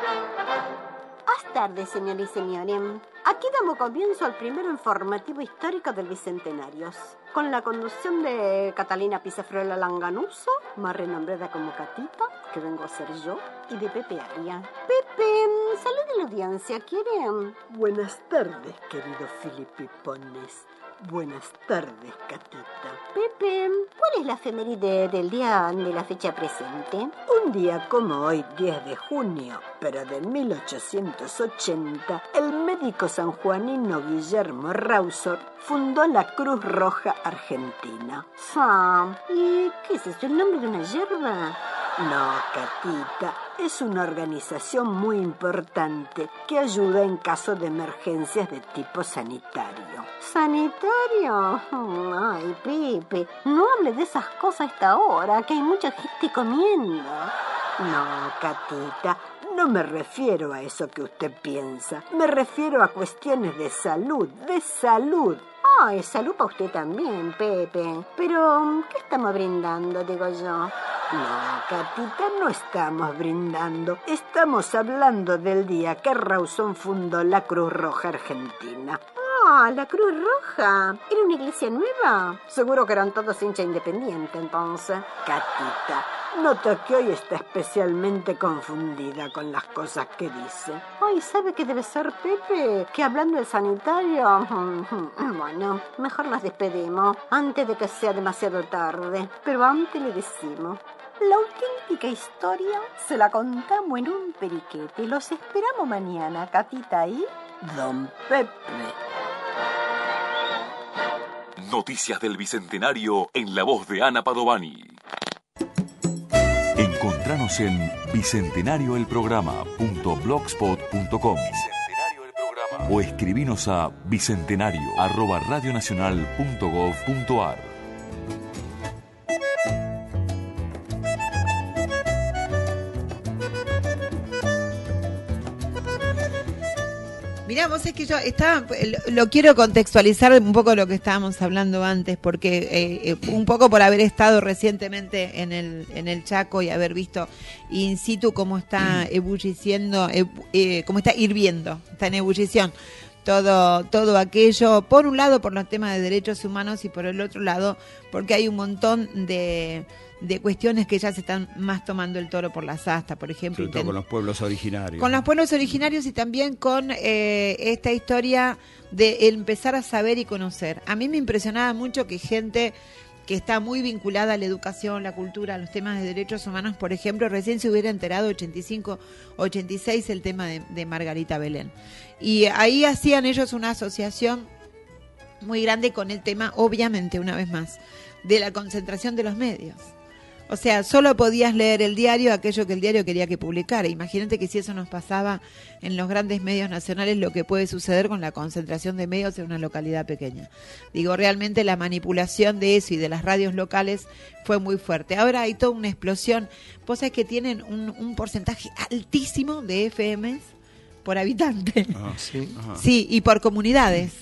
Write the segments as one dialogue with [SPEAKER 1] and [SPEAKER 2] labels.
[SPEAKER 1] Buenas tardes, señores y señores. Aquí damos comienzo al primer informativo histórico del Bicentenario, con la conducción de Catalina Pizafrola Langanuso, más renombrada como Catita, que vengo a ser yo, y de Pepe Aria. Pepe, salude a la audiencia, ¿quieren?
[SPEAKER 2] Buenas tardes, querido Filipipones. Buenas tardes, Catita.
[SPEAKER 1] Pepe, ¿cuál es la efeméride del día de la fecha presente?
[SPEAKER 2] Un día como hoy, 10 de junio, pero de 1880, el médico sanjuanino Guillermo Rausor fundó la Cruz Roja Argentina.
[SPEAKER 1] ¿Y qué es eso, el nombre de una yerba?
[SPEAKER 2] No, Catita, es una organización muy importante que ayuda en caso de emergencias de tipo sanitario.
[SPEAKER 1] ¿Sanitario? Ay, Pepe, no hable de esas cosas a esta hora, que hay mucha gente comiendo.
[SPEAKER 2] No, Catita, no me refiero a eso que usted piensa. Me refiero a cuestiones de salud,
[SPEAKER 1] Ay, salud para usted también, Pepe. Pero, ¿qué estamos brindando, digo yo?
[SPEAKER 2] No, Catita, no estamos brindando. Estamos hablando del día que Rawson fundó la Cruz Roja Argentina.
[SPEAKER 1] Ah, la Cruz Roja. ¿Era una iglesia nueva? Seguro que eran todos hincha independiente, entonces.
[SPEAKER 2] Catita, noto que hoy está especialmente confundida con las cosas que dice.
[SPEAKER 1] Ay, ¿sabe qué debe ser, Pepe? Que hablando del sanitario... Bueno, mejor nos despedimos antes de que sea demasiado tarde. Pero antes le decimos... La auténtica historia se la contamos en un periquete. Los esperamos mañana, Catita, y...
[SPEAKER 2] Don Pepe.
[SPEAKER 3] Noticias del Bicentenario en la voz de Ana Padovani. Encontranos en bicentenarioelprograma.blogspot.com o escribinos a bicentenario@radionacional.gov.ar.
[SPEAKER 4] Mirá, vos es que yo lo quiero contextualizar un poco lo que estábamos hablando antes, porque un poco por haber estado recientemente en el Chaco y haber visto in situ cómo está ebulliciendo, cómo está hirviendo, está en ebullición todo aquello, por un lado por los temas de derechos humanos y por el otro lado porque hay un montón de cuestiones que ya se están más tomando el toro por las astas, por ejemplo.
[SPEAKER 5] Sobre todo con los pueblos originarios.
[SPEAKER 4] Con los pueblos originarios y también con esta historia de empezar a saber y conocer. A mí me impresionaba mucho que gente que está muy vinculada a la educación, la cultura, a los temas de derechos humanos, por ejemplo, recién se hubiera enterado 85, 86 el tema de Margarita Belén. Y ahí hacían ellos una asociación muy grande con el tema, obviamente, una vez más, de la concentración de los medios. O sea, solo podías leer el diario aquello que el diario quería que publicara. Imagínate que si eso nos pasaba en los grandes medios nacionales, lo que puede suceder con la concentración de medios en una localidad pequeña. Digo, realmente la manipulación de eso y de las radios locales fue muy fuerte. Ahora hay toda una explosión. Vos sabés que tienen un porcentaje altísimo de FMs por habitante.
[SPEAKER 5] Sí. Ajá.
[SPEAKER 4] Sí, y por comunidades.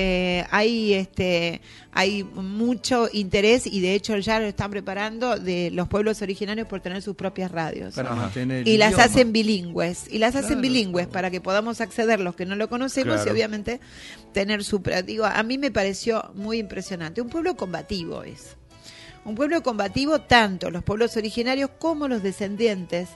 [SPEAKER 4] Hay mucho interés y de hecho ya lo están preparando de los pueblos originarios por tener sus propias radios. Y las hacen bilingües. Para que podamos acceder los que no lo conocemos y obviamente tener su... Digo, a mí me pareció muy impresionante. Un pueblo combativo es. Un pueblo combativo tanto los pueblos originarios como los descendientes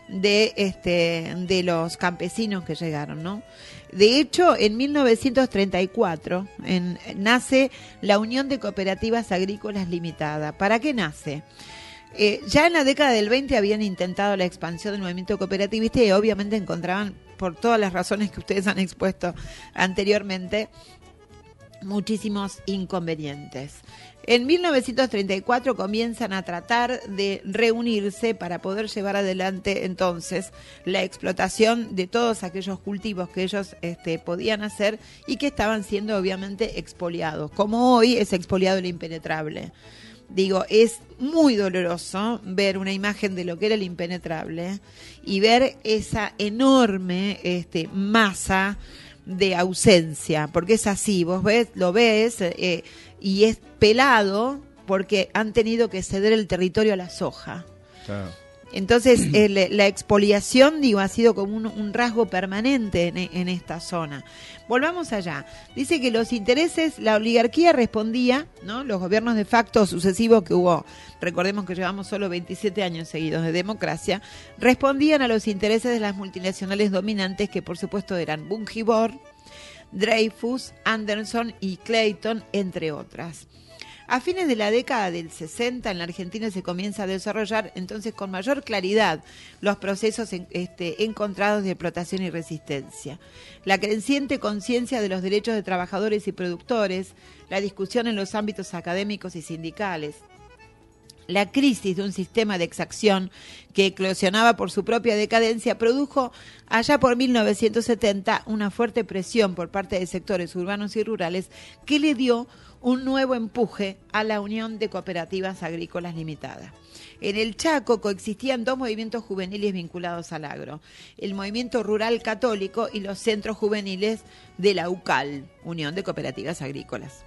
[SPEAKER 4] de los campesinos que llegaron, ¿no? De hecho, en 1934 nace la Unión de Cooperativas Agrícolas Limitada. ¿Para qué nace? Ya en la década del 20 habían intentado la expansión del movimiento cooperativista y obviamente encontraban, por todas las razones que ustedes han expuesto anteriormente, muchísimos inconvenientes. En 1934 comienzan a tratar de reunirse para poder llevar adelante entonces la explotación de todos aquellos cultivos que ellos podían hacer y que estaban siendo obviamente expoliados, como hoy es expoliado el impenetrable. Digo, es muy doloroso ver una imagen de lo que era el impenetrable y ver esa enorme masa de ausencia, porque es así, vos lo ves y es pelado porque han tenido que ceder el territorio a la soja.
[SPEAKER 5] Claro.
[SPEAKER 4] Entonces, la expoliación, ha sido como un rasgo permanente en esta zona. Volvamos allá. Dice que los intereses, la oligarquía respondía, ¿no? Los gobiernos de facto sucesivos que hubo, recordemos que llevamos solo 27 años seguidos de democracia, respondían a los intereses de las multinacionales dominantes, que por supuesto eran Bungibor, Dreyfus, Anderson y Clayton, entre otras. A fines de la década del 60 en la Argentina se comienza a desarrollar entonces con mayor claridad los procesos encontrados de explotación y resistencia. La creciente conciencia de los derechos de trabajadores y productores, la discusión en los ámbitos académicos y sindicales, la crisis de un sistema de exacción que eclosionaba por su propia decadencia produjo allá por 1970 una fuerte presión por parte de sectores urbanos y rurales que le dio un nuevo empuje a la Unión de Cooperativas Agrícolas Limitada. En el Chaco coexistían dos movimientos juveniles vinculados al agro, el Movimiento Rural Católico y los centros juveniles de la UCAL, Unión de Cooperativas Agrícolas.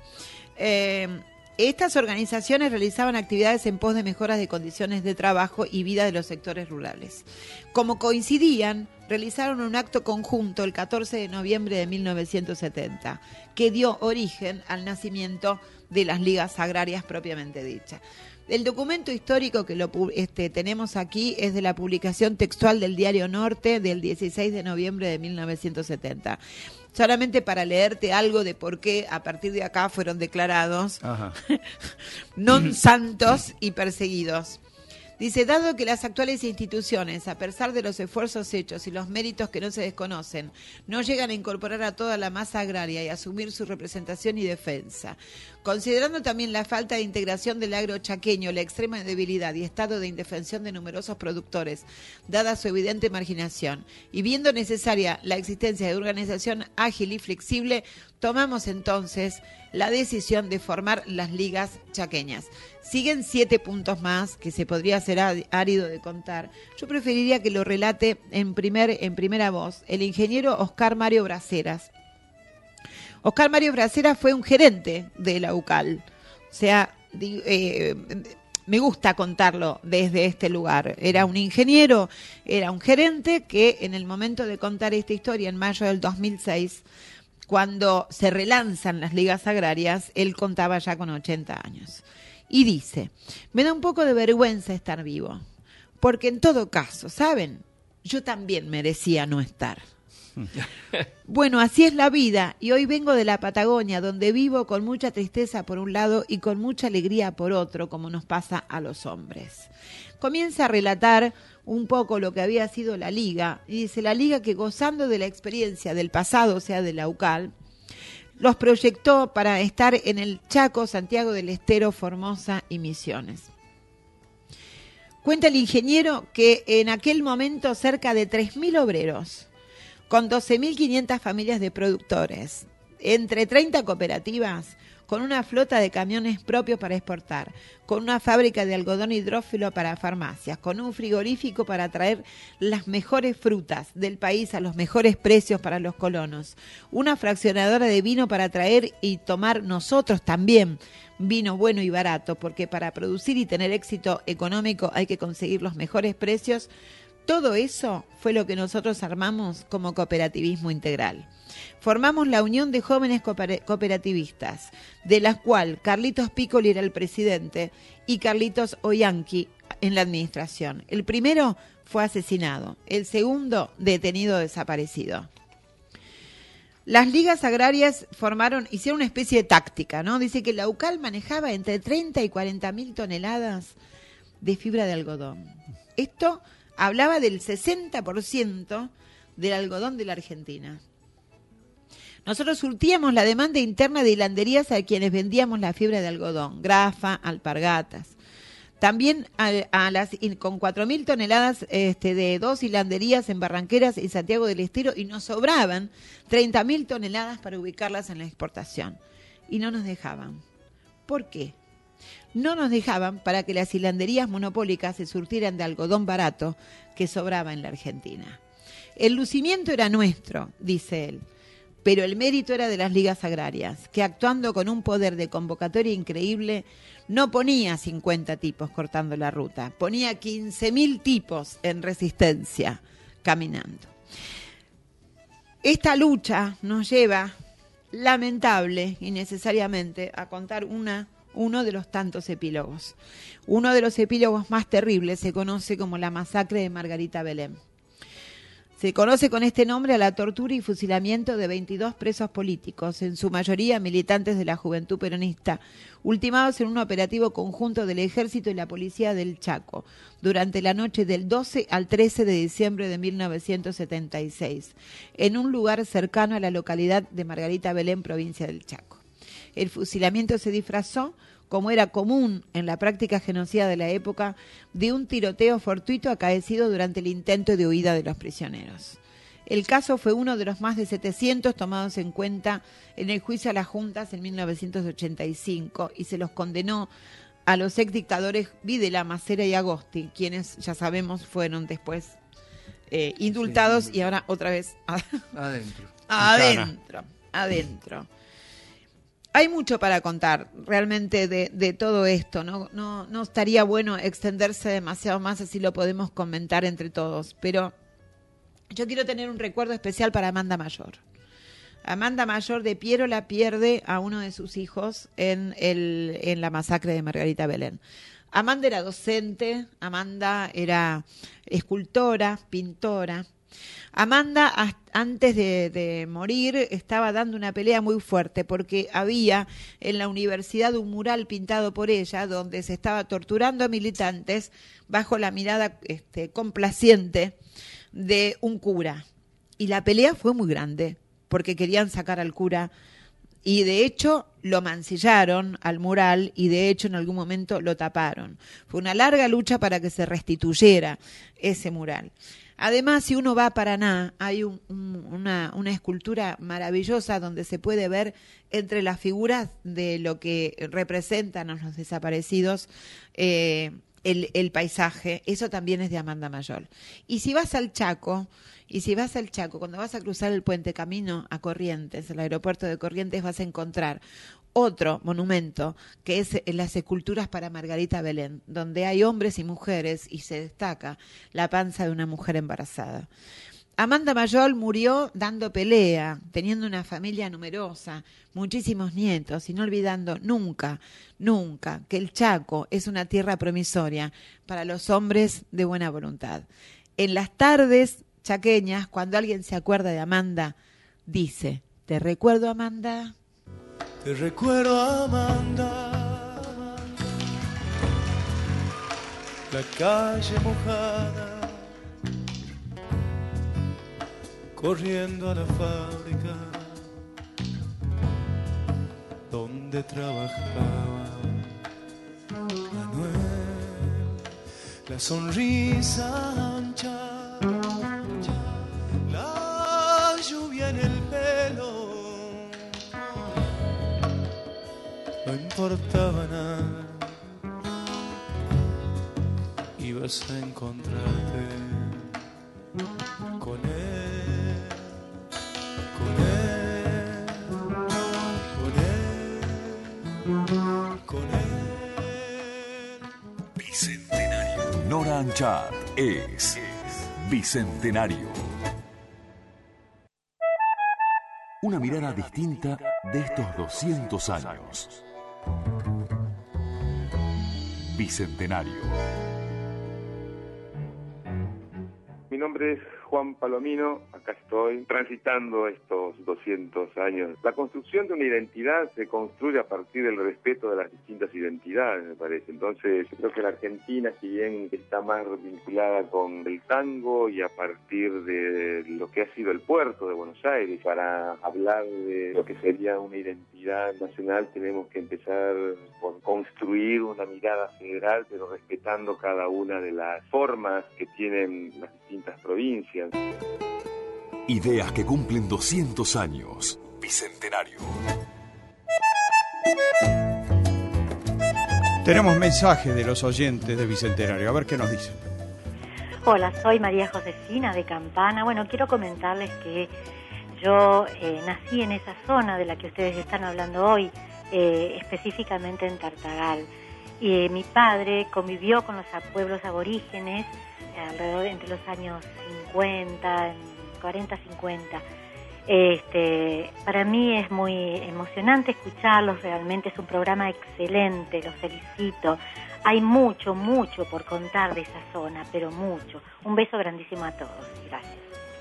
[SPEAKER 4] Estas organizaciones realizaban actividades en pos de mejoras de condiciones de trabajo y vida de los sectores rurales. Como coincidían, realizaron un acto conjunto el 14 de noviembre de 1970, que dio origen al nacimiento de las ligas agrarias propiamente dichas. El documento histórico que tenemos aquí es de la publicación textual del Diario Norte del 16 de noviembre de 1970. Solamente para leerte algo de por qué a partir de acá fueron declarados non santos y perseguidos. Dice, dado que las actuales instituciones, a pesar de los esfuerzos hechos y los méritos que no se desconocen, no llegan a incorporar a toda la masa agraria y asumir su representación y defensa, considerando también la falta de integración del agro chaqueño, la extrema debilidad y estado de indefensión de numerosos productores, dada su evidente marginación, y viendo necesaria la existencia de organización ágil y flexible, tomamos entonces la decisión de formar las ligas chaqueñas. Siguen 7 puntos más que se podría hacer árido de contar. Yo preferiría que lo relate en primera voz el ingeniero Oscar Mario Braceras. Oscar Mario Braceras fue un gerente de la UCAL. O sea, me gusta contarlo desde este lugar. Era un ingeniero, era un gerente que en el momento de contar esta historia, en mayo del 2006, cuando se relanzan las ligas agrarias, él contaba ya con 80 años. Y dice, me da un poco de vergüenza estar vivo, porque en todo caso, ¿saben? Yo también merecía no estar. Bueno, así es la vida, y hoy vengo de la Patagonia, donde vivo con mucha tristeza por un lado y con mucha alegría por otro, como nos pasa a los hombres. Comienza a relatar un poco lo que había sido la Liga, y dice, la Liga que gozando de la experiencia del pasado, o sea, de la UCAL, los proyectó para estar en el Chaco, Santiago del Estero, Formosa y Misiones. Cuenta el ingeniero que en aquel momento cerca de 3.000 obreros, con 12.500 familias de productores, entre 30 cooperativas, con una flota de camiones propios para exportar, con una fábrica de algodón hidrófilo para farmacias, con un frigorífico para traer las mejores frutas del país a los mejores precios para los colonos, una fraccionadora de vino para traer y tomar nosotros también vino bueno y barato, porque para producir y tener éxito económico hay que conseguir los mejores precios. Todo eso fue lo que nosotros armamos como cooperativismo integral. Formamos la Unión de Jóvenes Cooperativistas, de la cual Carlitos Piccoli era el presidente y Carlitos Oyanqui en la administración. El primero fue asesinado, el segundo detenido desaparecido. Las ligas agrarias hicieron una especie de táctica, ¿no? Dice que la UCAL manejaba entre 30 y 40.000 toneladas de fibra de algodón. Esto hablaba del 60% del algodón de la Argentina. Nosotros surtíamos la demanda interna de hilanderías a quienes vendíamos la fibra de algodón, grafa, alpargatas. También con 4.000 toneladas de 2 hilanderías en Barranqueras y Santiago del Estero, y nos sobraban 30.000 toneladas para ubicarlas en la exportación. Y no nos dejaban. ¿Por qué? No nos dejaban para que las hilanderías monopólicas se surtieran de algodón barato que sobraba en la Argentina. El lucimiento era nuestro, dice él. pero el mérito era de las ligas agrarias, que actuando con un poder de convocatoria increíble, no ponía 50 tipos cortando la ruta, ponía 15.000 tipos en resistencia caminando. Esta lucha nos lleva, lamentable y necesariamente, a contar uno de los tantos epílogos. Uno de los epílogos más terribles se conoce como la masacre de Margarita Belén. Se conoce con este nombre a la tortura y fusilamiento de 22 presos políticos, en su mayoría militantes de la Juventud Peronista, ultimados en un operativo conjunto del Ejército y la Policía del Chaco, durante la noche del 12 al 13 de diciembre de 1976, en un lugar cercano a la localidad de Margarita Belén, provincia del Chaco. El fusilamiento se disfrazó, como era común en la práctica genocida de la época, de un tiroteo fortuito acaecido durante el intento de huida de los prisioneros. El caso fue uno de los más de 700 tomados en cuenta en el juicio a las juntas en 1985 y se los condenó a los exdictadores Videla, Macera y Agosti, quienes ya sabemos fueron después indultados y ahora otra vez adentro. Hay mucho para contar realmente de todo esto, no estaría bueno extenderse demasiado más, así lo podemos comentar entre todos, pero yo quiero tener un recuerdo especial para Amanda Mayor. Amanda Mayor de Piero la pierde a uno de sus hijos en la masacre de Margarita Belén. Amanda era docente, Amanda era escultora, pintora. Amanda, antes de morir, estaba dando una pelea muy fuerte porque había en la universidad un mural pintado por ella donde se estaba torturando a militantes bajo la mirada complaciente de un cura. Y la pelea fue muy grande porque querían sacar al cura y de hecho lo mancillaron al mural y de hecho en algún momento lo taparon. Fue una larga lucha para que se restituyera ese mural. Además, si uno va a Paraná, hay una escultura maravillosa donde se puede ver entre las figuras de lo que representan a los desaparecidos el paisaje. Eso también es de Amanda Mayor. Y si vas al Chaco, cuando vas a cruzar el puente camino a Corrientes, el aeropuerto de Corrientes, vas a encontrar otro monumento que es las esculturas para Margarita Belén, donde hay hombres y mujeres y se destaca la panza de una mujer embarazada. Amanda Mayor murió dando pelea, teniendo una familia numerosa, muchísimos nietos y no olvidando nunca que el Chaco es una tierra promisoria para los hombres de buena voluntad. En las tardes chaqueñas, cuando alguien se acuerda de Amanda, dice: ¿te recuerdo, Amanda?
[SPEAKER 6] Te recuerdo, Amanda, la calle mojada, corriendo a la fábrica donde trabajaba Manuel, la sonrisa ancha, la lluvia en el pelo. No importaba nada, ibas a encontrarte con él, con él, con él.
[SPEAKER 3] Bicentenario. Nora Anchart es Bicentenario. Una mirada distinta de estos 200 años. Bicentenario.
[SPEAKER 7] Mi nombre es Juan Palomino, acá estoy transitando estos 200 años. La construcción de una identidad se construye a partir del respeto de las distintas identidades, me parece. Entonces, yo creo que la Argentina, si bien está más vinculada con el tango y a partir de lo que ha sido el puerto de Buenos Aires, para hablar de lo que sería una identidad nacional tenemos que empezar por construir una mirada federal, pero respetando cada una de las formas que tienen las distintas provincias.
[SPEAKER 3] Ideas que cumplen 200 años. Bicentenario.
[SPEAKER 5] Tenemos mensajes de los oyentes de Bicentenario. A ver qué nos dicen.
[SPEAKER 8] Hola, soy María Josefina de Campana. Bueno, quiero comentarles que Yo nací en esa zona de la que ustedes están hablando hoy, específicamente en Tartagal. Y mi padre convivió con los pueblos aborígenes alrededor entre los años 40-50. Para mí es muy emocionante escucharlos, realmente es un programa excelente, los felicito. Hay mucho por contar de esa zona, pero mucho. Un beso grandísimo a todos. Gracias.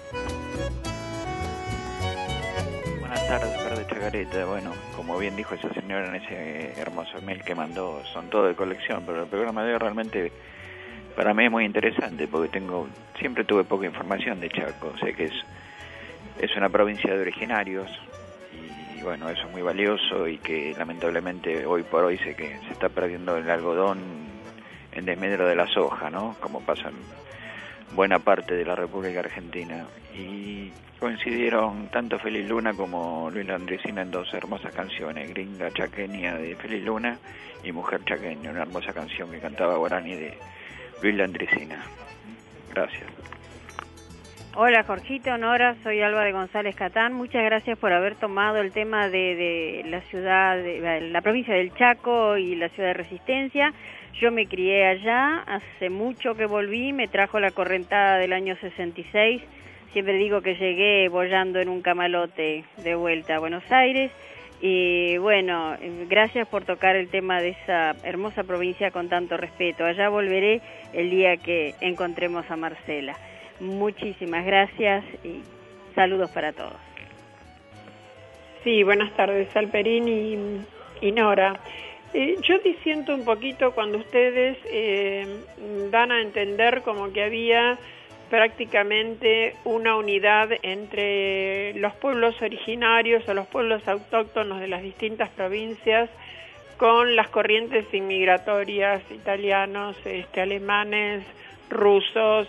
[SPEAKER 9] Buenas tardes, Verde Chacareta. Bueno, como bien dijo esa señora en ese hermoso mail que mandó, son todo de colección, pero el programa de hoy realmente para mí es muy interesante porque siempre tuve poca información de Chaco. Sé que es una provincia de originarios y bueno, eso es muy valioso y que lamentablemente hoy por hoy sé que se está perdiendo el algodón en desmedro de la soja, ¿no? Como pasa en buena parte de la República Argentina. Y coincidieron tanto Feliz Luna como Luis Landricina en dos hermosas canciones, Gringa Chaqueña de Feliz Luna y Mujer Chaqueña, una hermosa canción que cantaba Guarani de Luis Landricina. Gracias.
[SPEAKER 10] Hola Jorgito, Nora, soy Alba de González Catán. Muchas gracias por haber tomado el tema de la ciudad, de la provincia del Chaco y la ciudad de Resistencia. Yo me crié allá, hace mucho que volví, me trajo la correntada del año 66. Siempre digo que llegué boyando en un camalote de vuelta a Buenos Aires. Y bueno, gracias por tocar el tema de esa hermosa provincia con tanto respeto. Allá volveré el día que encontremos a Marcela. Muchísimas gracias y saludos para todos.
[SPEAKER 11] Sí, buenas tardes, Alperín y Nora. Yo disiento un poquito cuando ustedes dan a entender como que había prácticamente una unidad entre los pueblos originarios o los pueblos autóctonos de las distintas provincias con las corrientes inmigratorias, italianos, alemanes, rusos,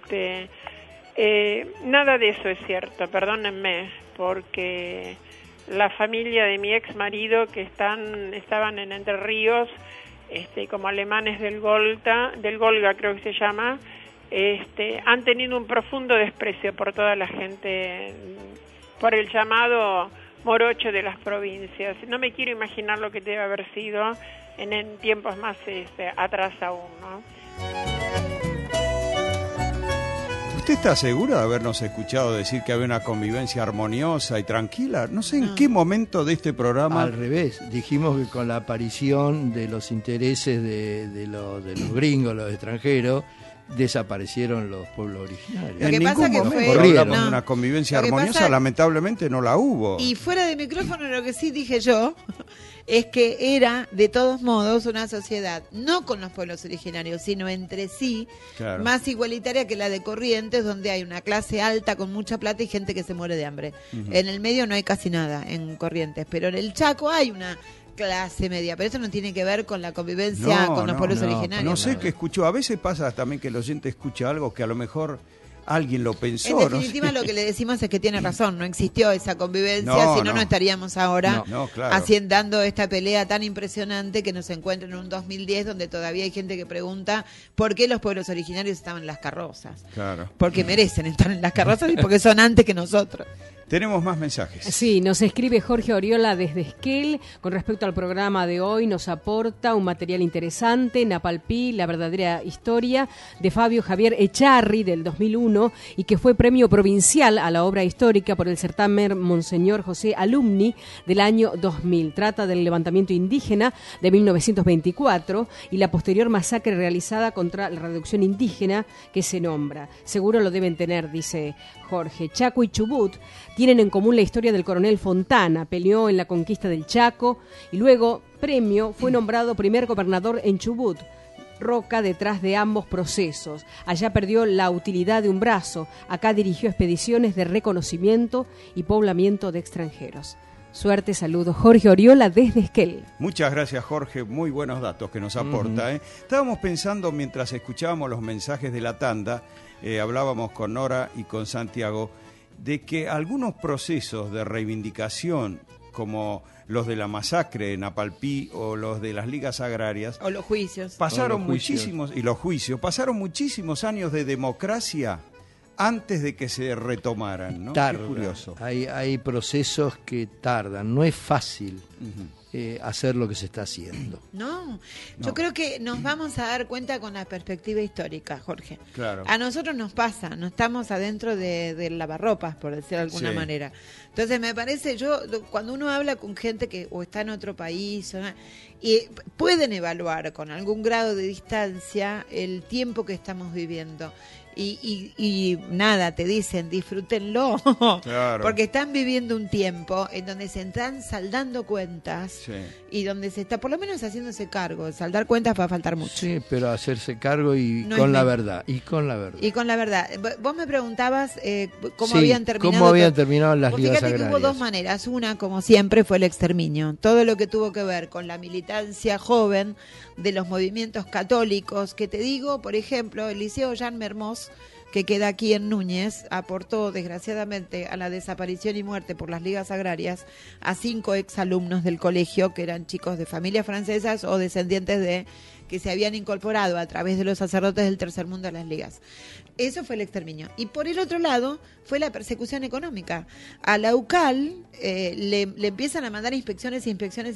[SPEAKER 11] nada de eso es cierto, perdónenme, porque la familia de mi ex marido que estaban en Entre Ríos, como alemanes del Volga creo que se llama, han tenido un profundo desprecio por toda la gente, por el llamado morocho de las provincias. No me quiero imaginar lo que debe haber sido en tiempos más atrás aún, ¿no?
[SPEAKER 5] ¿Usted está segura de habernos escuchado decir que había una convivencia armoniosa y tranquila? No sé en qué momento de este programa...
[SPEAKER 12] Al revés, dijimos que con la aparición de los intereses de los gringos, los extranjeros, desaparecieron los pueblos originarios.
[SPEAKER 4] Lo que pasa que fue
[SPEAKER 5] hablamos de una convivencia armoniosa, lamentablemente no la hubo.
[SPEAKER 4] Y fuera de micrófono lo que sí dije yo es que era de todos modos una sociedad no con los pueblos originarios, sino entre sí, claro, más igualitaria que la de Corrientes, donde hay una clase alta con mucha plata y gente que se muere de hambre. En el medio no hay casi nada en Corrientes, pero en el Chaco hay una clase media, pero eso no tiene que ver con la convivencia con los pueblos originarios.
[SPEAKER 5] No sé qué escuchó, a veces pasa también que el oyente escucha algo que a lo mejor alguien lo pensó.
[SPEAKER 4] En definitiva, lo que le decimos es que tiene razón, no existió esa convivencia, si no estaríamos ahora
[SPEAKER 5] claro,
[SPEAKER 4] dando esta pelea tan impresionante que nos encuentra en un 2010 donde todavía hay gente que pregunta por qué los pueblos originarios estaban en las carrozas.
[SPEAKER 5] Claro.
[SPEAKER 4] Porque merecen estar en las carrozas y porque son antes que nosotros.
[SPEAKER 5] Tenemos más mensajes.
[SPEAKER 13] Sí, nos escribe Jorge Oriola desde Esquel. Con respecto al programa de hoy, nos aporta un material interesante, Napalpí, la verdadera historia, de Fabio Javier Echarri, del 2001, y que fue premio provincial a la obra histórica por el certamen Monseñor José Alumni del año 2000. Trata del levantamiento indígena de 1924 y la posterior masacre realizada contra la reducción indígena que se nombra. Seguro lo deben tener, dice Jorge. Chaco y Chubut tienen en común la historia del coronel Fontana, peleó en la conquista del Chaco y luego, premio, fue nombrado primer gobernador en Chubut. Roca detrás de ambos procesos. Allá perdió la utilidad de un brazo, acá dirigió expediciones de reconocimiento y poblamiento de extranjeros. Suerte, saludos. Jorge Oriola desde Esquel.
[SPEAKER 5] Muchas gracias, Jorge, muy buenos datos que nos aporta. Estábamos pensando mientras escuchábamos los mensajes de la tanda, hablábamos con Nora y con Santiago, de que algunos procesos de reivindicación, como los de la masacre en Napalpí o los de las ligas agrarias,
[SPEAKER 4] o los juicios,
[SPEAKER 5] pasaron muchísimos años de democracia antes de que se retomaran, ¿no?
[SPEAKER 12] Tarda.
[SPEAKER 5] Qué curioso.
[SPEAKER 12] Hay procesos que tardan, no es fácil hacer lo que se está haciendo.
[SPEAKER 4] No, yo creo que nos vamos a dar cuenta con la perspectiva histórica, Jorge.
[SPEAKER 5] Claro.
[SPEAKER 4] A nosotros nos pasa, no estamos adentro del lavarropas, por decir de alguna
[SPEAKER 5] Sí.
[SPEAKER 4] manera. Entonces me parece, cuando uno habla con gente que o está en otro país, y pueden evaluar con algún grado de distancia el tiempo que estamos viviendo. Y nada, te dicen, disfrútenlo,
[SPEAKER 5] Claro.
[SPEAKER 4] porque están viviendo un tiempo en donde se están saldando cuentas
[SPEAKER 5] Sí.
[SPEAKER 4] y donde se está por lo menos haciéndose cargo. Saldar cuentas va a faltar mucho.
[SPEAKER 12] Sí, pero hacerse cargo y
[SPEAKER 4] No
[SPEAKER 12] con
[SPEAKER 4] es
[SPEAKER 12] la
[SPEAKER 4] men-
[SPEAKER 12] verdad. Y con la verdad.
[SPEAKER 4] Y con la verdad, vos me preguntabas cómo
[SPEAKER 12] Sí,
[SPEAKER 4] habían terminado.
[SPEAKER 12] cómo habían terminado las
[SPEAKER 4] Vos
[SPEAKER 12] ligas
[SPEAKER 4] fíjate que hubo
[SPEAKER 12] agrarias.
[SPEAKER 4] dos maneras. Una, como siempre, fue el exterminio. Todo lo que tuvo que ver con la militancia joven de los movimientos católicos, que te digo, por ejemplo, el Liceo Jean Mermoz, que queda aquí en Núñez, aportó desgraciadamente a la desaparición y muerte por las ligas agrarias a 5 exalumnos del colegio que eran chicos de familias francesas o descendientes de que se habían incorporado a través de los sacerdotes del tercer mundo a las ligas. Eso fue el exterminio. Y por el otro lado fue la persecución económica. A la UCAL le empiezan a mandar inspecciones.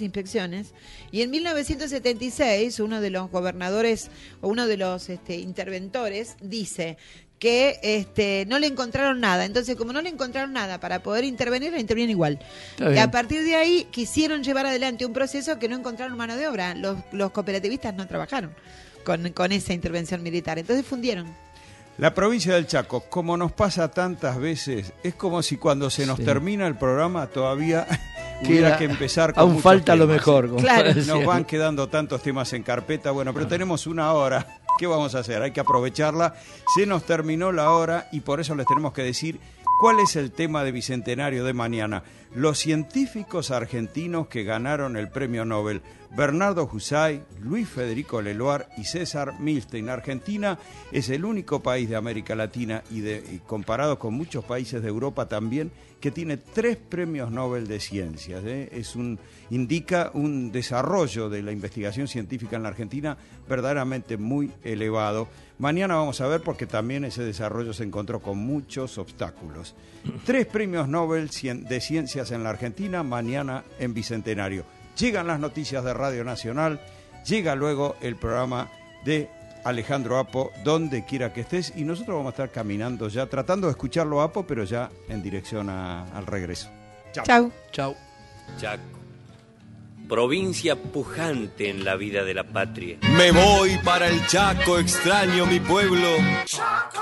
[SPEAKER 4] Y en 1976 uno de los gobernadores o uno de los interventores dice que no le encontraron nada. Entonces, como no le encontraron nada para poder intervenir, la intervienen igual.
[SPEAKER 12] Está
[SPEAKER 4] Y
[SPEAKER 12] bien.
[SPEAKER 4] a partir de ahí quisieron llevar adelante un proceso que no encontraron mano de obra. Los cooperativistas no trabajaron con esa intervención militar. Entonces fundieron.
[SPEAKER 5] La provincia del Chaco, como nos pasa tantas veces, es como si cuando se nos termina el programa todavía hubiera que empezar con
[SPEAKER 12] aún
[SPEAKER 5] muchos
[SPEAKER 12] falta lo
[SPEAKER 5] temas.
[SPEAKER 12] mejor, como
[SPEAKER 4] Claro.
[SPEAKER 12] decían.
[SPEAKER 5] Nos van quedando tantos temas en carpeta, bueno, pero tenemos una hora. ¿Qué vamos a hacer? Hay que aprovecharla. Se nos terminó la hora y por eso les tenemos que decir cuál es el tema de Bicentenario de mañana. Los científicos argentinos que ganaron el premio Nobel, Bernardo Husay, Luis Federico Leloir y César Milstein. Argentina es el único país de América Latina y comparado con muchos países de Europa también, que tiene 3 premios Nobel de Ciencias. Indica un desarrollo de la investigación científica en la Argentina verdaderamente muy elevado. Mañana vamos a ver porque también ese desarrollo se encontró con muchos obstáculos. 3 premios Nobel de Ciencias en la Argentina, mañana en Bicentenario. Llegan las noticias de Radio Nacional, llega luego el programa de Alejandro Apo, donde quiera que estés, y nosotros vamos a estar caminando ya, tratando de escucharlo Apo, pero ya en dirección al regreso. Chao.
[SPEAKER 4] Chau.
[SPEAKER 12] Chau.
[SPEAKER 14] Chaco, provincia pujante en la vida de la patria.
[SPEAKER 6] Me voy para el Chaco, extraño mi pueblo.
[SPEAKER 15] Chaco.